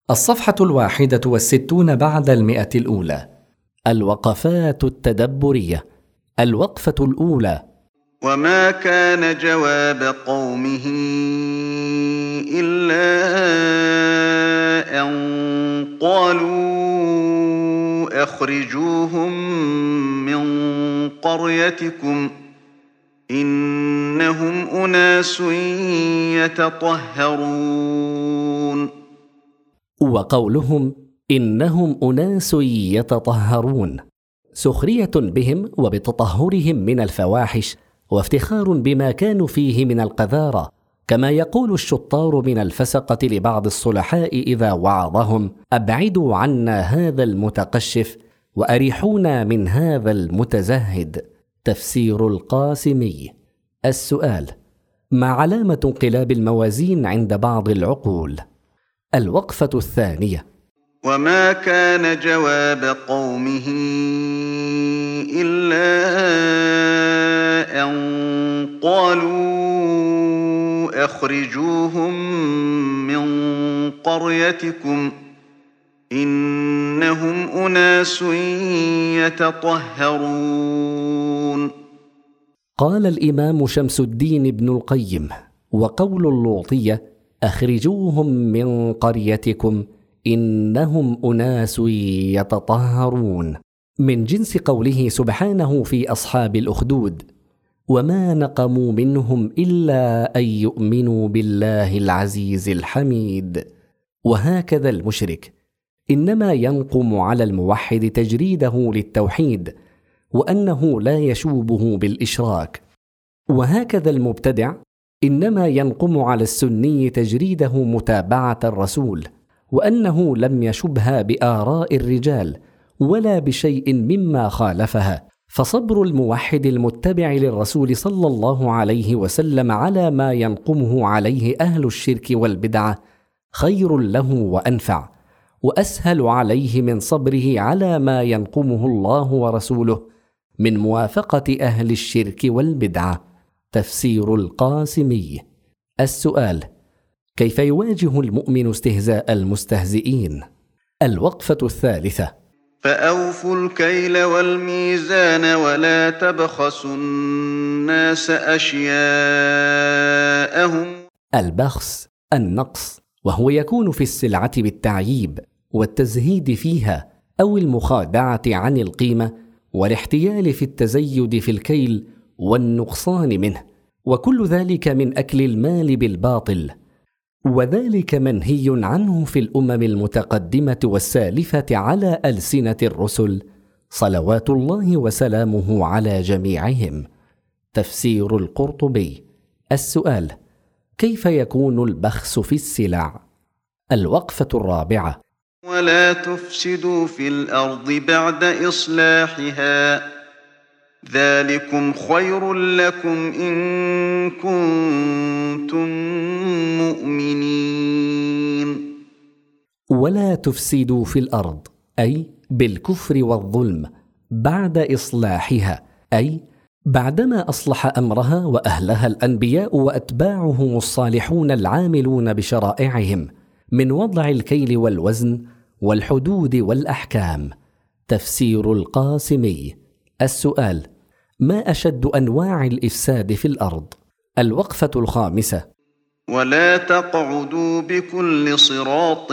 الصفحة 61 بعد 100 الوقفات التدبرية. الوقفة الأولى: وما كان جواب قومه إلا أن قالوا أخرجوهم من قريتكم إنهم أناس يتطهرون. وقولهم إنهم أناس يتطهرون سخرية بهم وبتطهرهم من الفواحش، وافتخار بما كانوا فيه من القذارة، كما يقول الشطار من الفسقة لبعض الصلحاء إذا وعظهم: أبعدوا عنا هذا المتقشف وأريحونا من هذا المتزهد. تفسير القاسمي. السؤال: ما علامة انقلاب الموازين عند بعض العقول؟ الوقفة الثانية: وما كان جواب قومه إلا أن قالوا أخرجوهم من قريتكم إنهم أناس يتطهرون. قال الإمام شمس الدين ابن القيم: وقول اللوطية أخرجوهم من قريتكم إنهم أناس يتطهرون من جنس قوله سبحانه في أصحاب الأخدود: وما نقموا منهم إلا أن يؤمنوا بالله العزيز الحميد. وهكذا المشرك إنما ينقم على الموحد تجريده للتوحيد وأنه لا يشوبه بالإشراك، وهكذا المبتدع إنما ينقم على السني تجريده متابعة الرسول وأنه لم يشبها بآراء الرجال ولا بشيء مما خالفها. فصبر الموحد المتبع للرسول صلى الله عليه وسلم على ما ينقمه عليه أهل الشرك والبدعة خير له وأنفع، وأسهل عليه من صبره على ما ينقمه الله ورسوله من موافقة أهل الشرك والبدعة. تفسير القاسمي. السؤال: كيف يواجه المؤمن استهزاء المستهزئين؟ الوقفة الثالثة: فأوفوا الكيل والميزان ولا تبخسوا الناس أشياءهم. البخس النقص، وهو يكون في السلعة بالتعييب والتزهيد فيها أو المخادعة عن القيمة والاحتيال في التزيد في الكيل والنقصان منه، وكل ذلك من أكل المال بالباطل، وذلك منهي عنه في الأمم المتقدمة والسالفة على ألسنة الرسل صلوات الله وسلامه على جميعهم. تفسير القرطبي. السؤال: كيف يكون البخس في السلع؟ الوقفة الرابعة: ولا تفسدوا في الأرض بعد إصلاحها ذلكم خير لكم إن كنتم مؤمنين. ولا تفسدوا في الأرض أي بالكفر والظلم بعد إصلاحها، أي بعدما أصلح أمرها وأهلها الأنبياء وأتباعهم الصالحون العاملون بشرائعهم من وضع الكيل والوزن والحدود والأحكام. تفسير القاسمي. السؤال: ما أشد أنواع الإفساد في الأرض؟ الوقفة الخامسة: ولا تقعدوا بكل صراط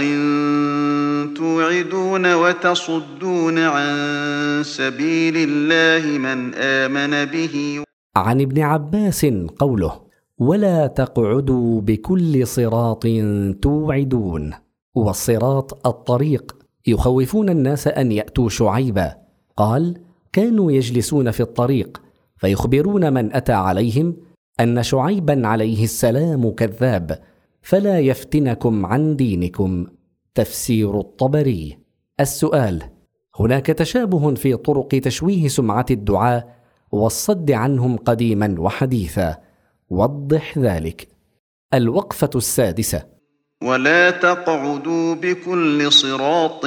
توعدون وتصدون عن سبيل الله من آمن به. عن ابن عباس قوله: ولا تقعدوا بكل صراط توعدون، والصراط الطريق، يخوفون الناس أن يأتوا شعيبا. قال: كانوا يجلسون في الطريق فيخبرون من أتى عليهم أن شعيبا عليه السلام كذاب فلا يفتنكم عن دينكم. تفسير الطبري. السؤال: هناك تشابه في طرق تشويه سمعة الدعاة والصد عنهم قديما وحديثا، وضح ذلك. الوقفة السادسة: ولا تقعدوا بكل صراط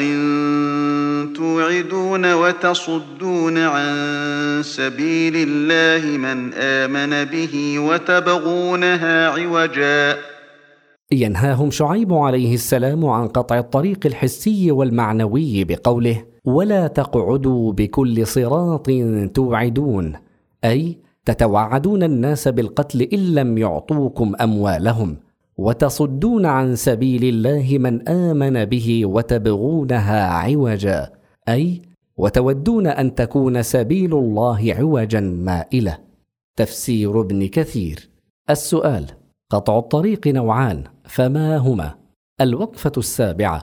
توعدون وتصدون عن سبيل الله من آمن به وتبغونها عوجا ينهاهم شعيب عليه السلام عن قطع الطريق الحسي والمعنوي بقوله: ولا تقعدوا بكل صراط توعدون، أي تتوعدون الناس بالقتل إن لم يعطوكم أموالهم، وتصدون عن سبيل الله من آمن به وتبغونها عوجا، أي وتودون أن تكون سبيل الله عوجا مائلة. تفسير ابن كثير. السؤال: قطع الطريق نوعان، فما هما؟ الوقفة 7.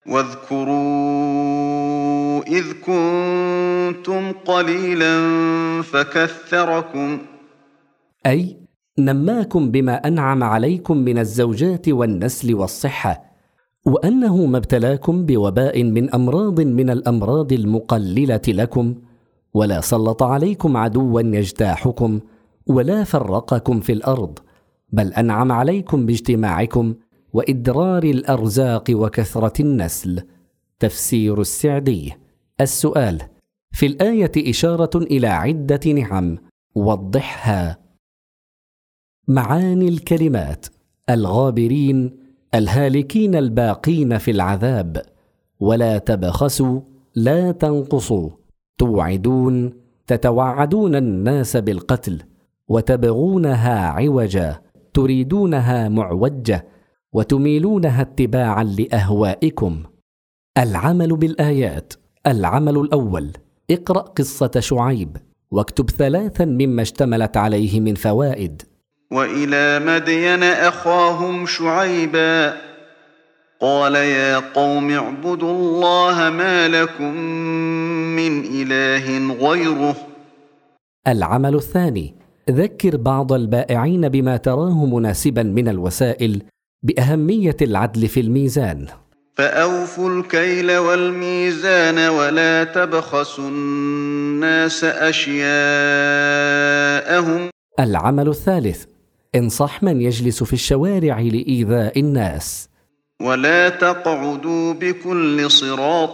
واذكروا إذ كنتم قليلا فكثركم، أي نماكم بما أنعم عليكم من الزوجات والنسل والصحة، وأنه ما ابتلاكم بوباء من أمراض من الأمراض المقللة لكم، ولا سلط عليكم عدوا يجتاحكم، ولا فرقكم في الأرض، بل أنعم عليكم باجتماعكم وإدرار الأرزاق وكثرة النسل. تفسير السعدي. السؤال: في الآية إشارة إلى عدة نعم، وضحها. معاني الكلمات: الغابرين، الهالكين الباقين في العذاب، ولا تبخسوا، لا تنقصوا، توعدون، تتوعدون الناس بالقتل، وتبغونها عوجا، تريدونها معوجة، وتميلونها اتباعا لأهوائكم. العمل بالآيات. العمل الأول: اقرأ قصة شعيب، واكتب 3 مما اشتملت عليه من فوائد. وإلى مدين أخاهم شعيبا قال يا قوم اعبدوا الله ما لكم من إله غيره. العمل الثاني: ذكر بعض البائعين بما تراه مناسبا من الوسائل بأهمية العدل في الميزان. فأوفوا الكيل والميزان ولا تبخسوا الناس أشياءهم. العمل الثالث: انصح من يجلس في الشوارع لإيذاء الناس. ولا تقعدوا بكل صراط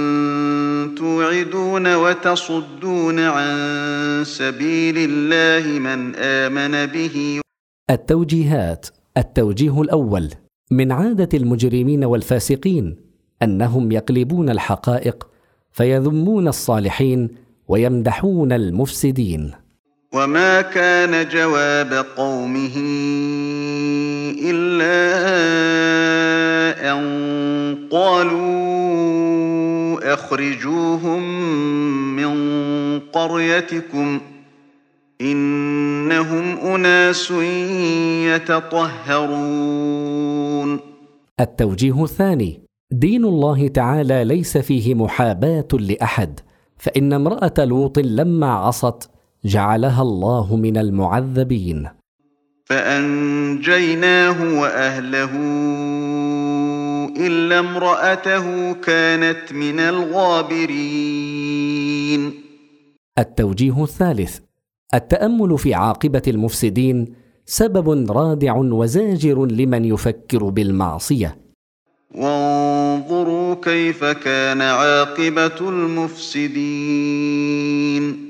توعدون وتصدون عن سبيل الله من آمن به. التوجيهات. التوجيه الأول: من عادة المجرمين والفاسقين أنهم يقلبون الحقائق فيذمون الصالحين ويمدحون المفسدين. وما كان جواب قومه إلا أن قالوا أخرجوهم من قريتكم إنهم أناس يتطهرون. التوجيه الثاني: دين الله تعالى ليس فيه محاباة لأحد، فإن امرأة لوط لما عصت جعلها الله من المعذبين. فأنجيناه وأهله إلا امرأته كانت من الغابرين. التوجيه الثالث: التأمل في عاقبة المفسدين سبب رادع وزاجر لمن يفكر بالمعصية. وانظروا كيف كان عاقبة المفسدين.